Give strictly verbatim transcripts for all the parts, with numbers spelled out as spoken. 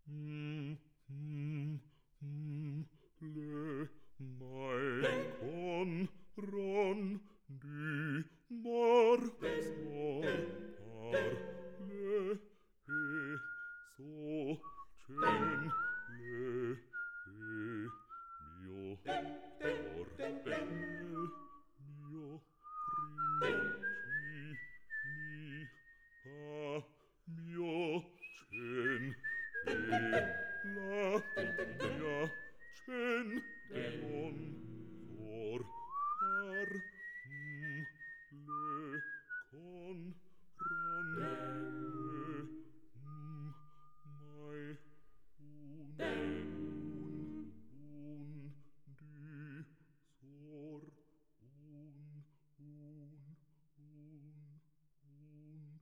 mm, mm, mm, le mai con ron di mar sor par le e so cen le e mio cor bel mio princi mi pa mio cen e la mia cen on for par mm, le con ron le mm, mai un un un di sor un un un un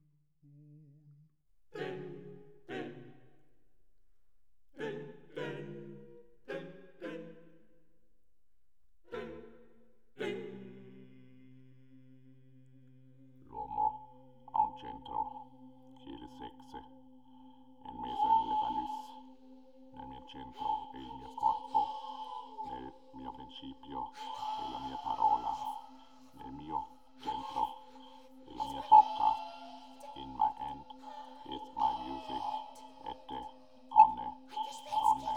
un L'uomo ha un centro che è il sexe, e il meso è le valus. Nel mio centro è il mio corpo, nel mio principio è la mia parola, nel mio centro è la mia bocca, in my hand is my music, ette, conne, ronne.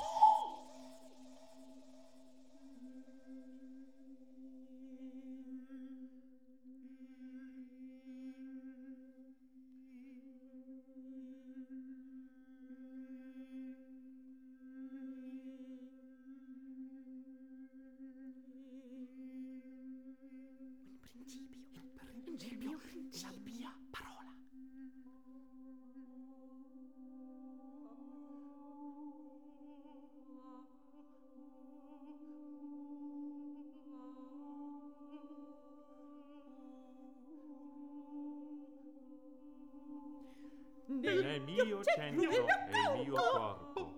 Nel mio centro è il mio corpo.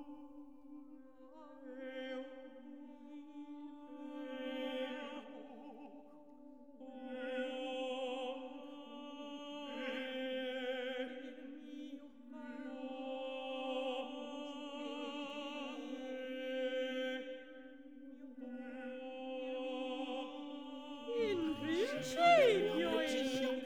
In principio il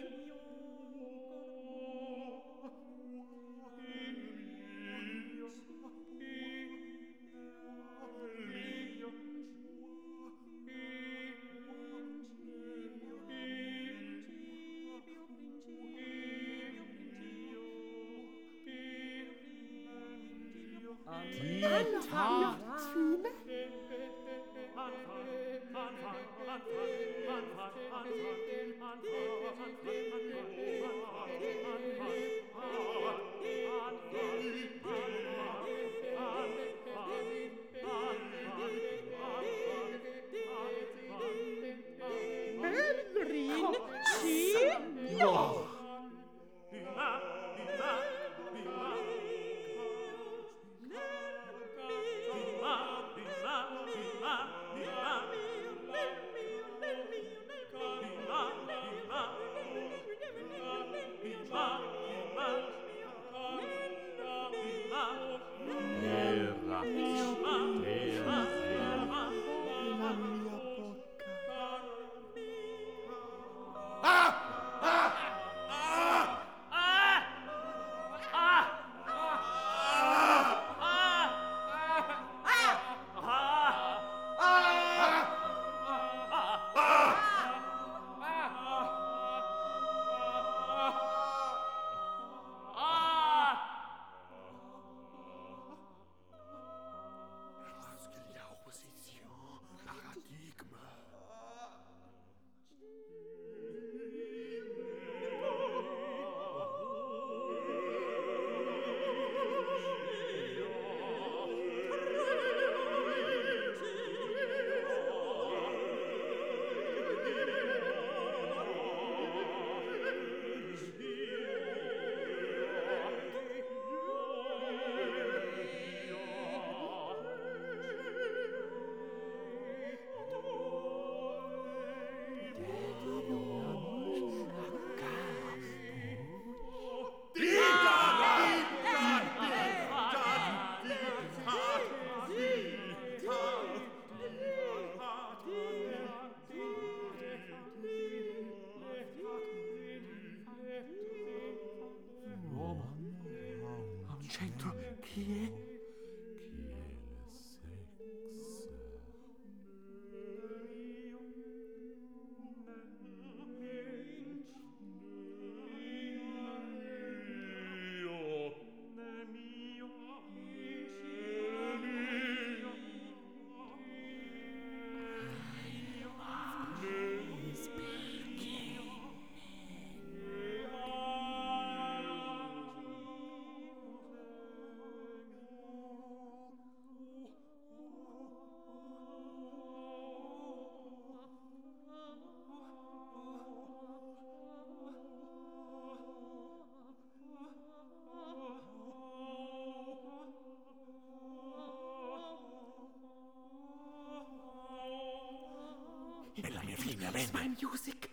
bene, It's my bene. music.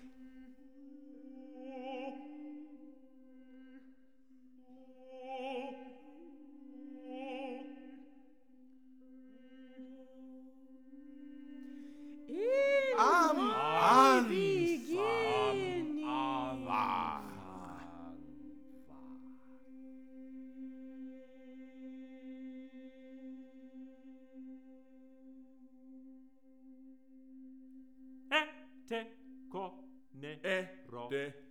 Am, an, Beginning. va. E te co ne E ro de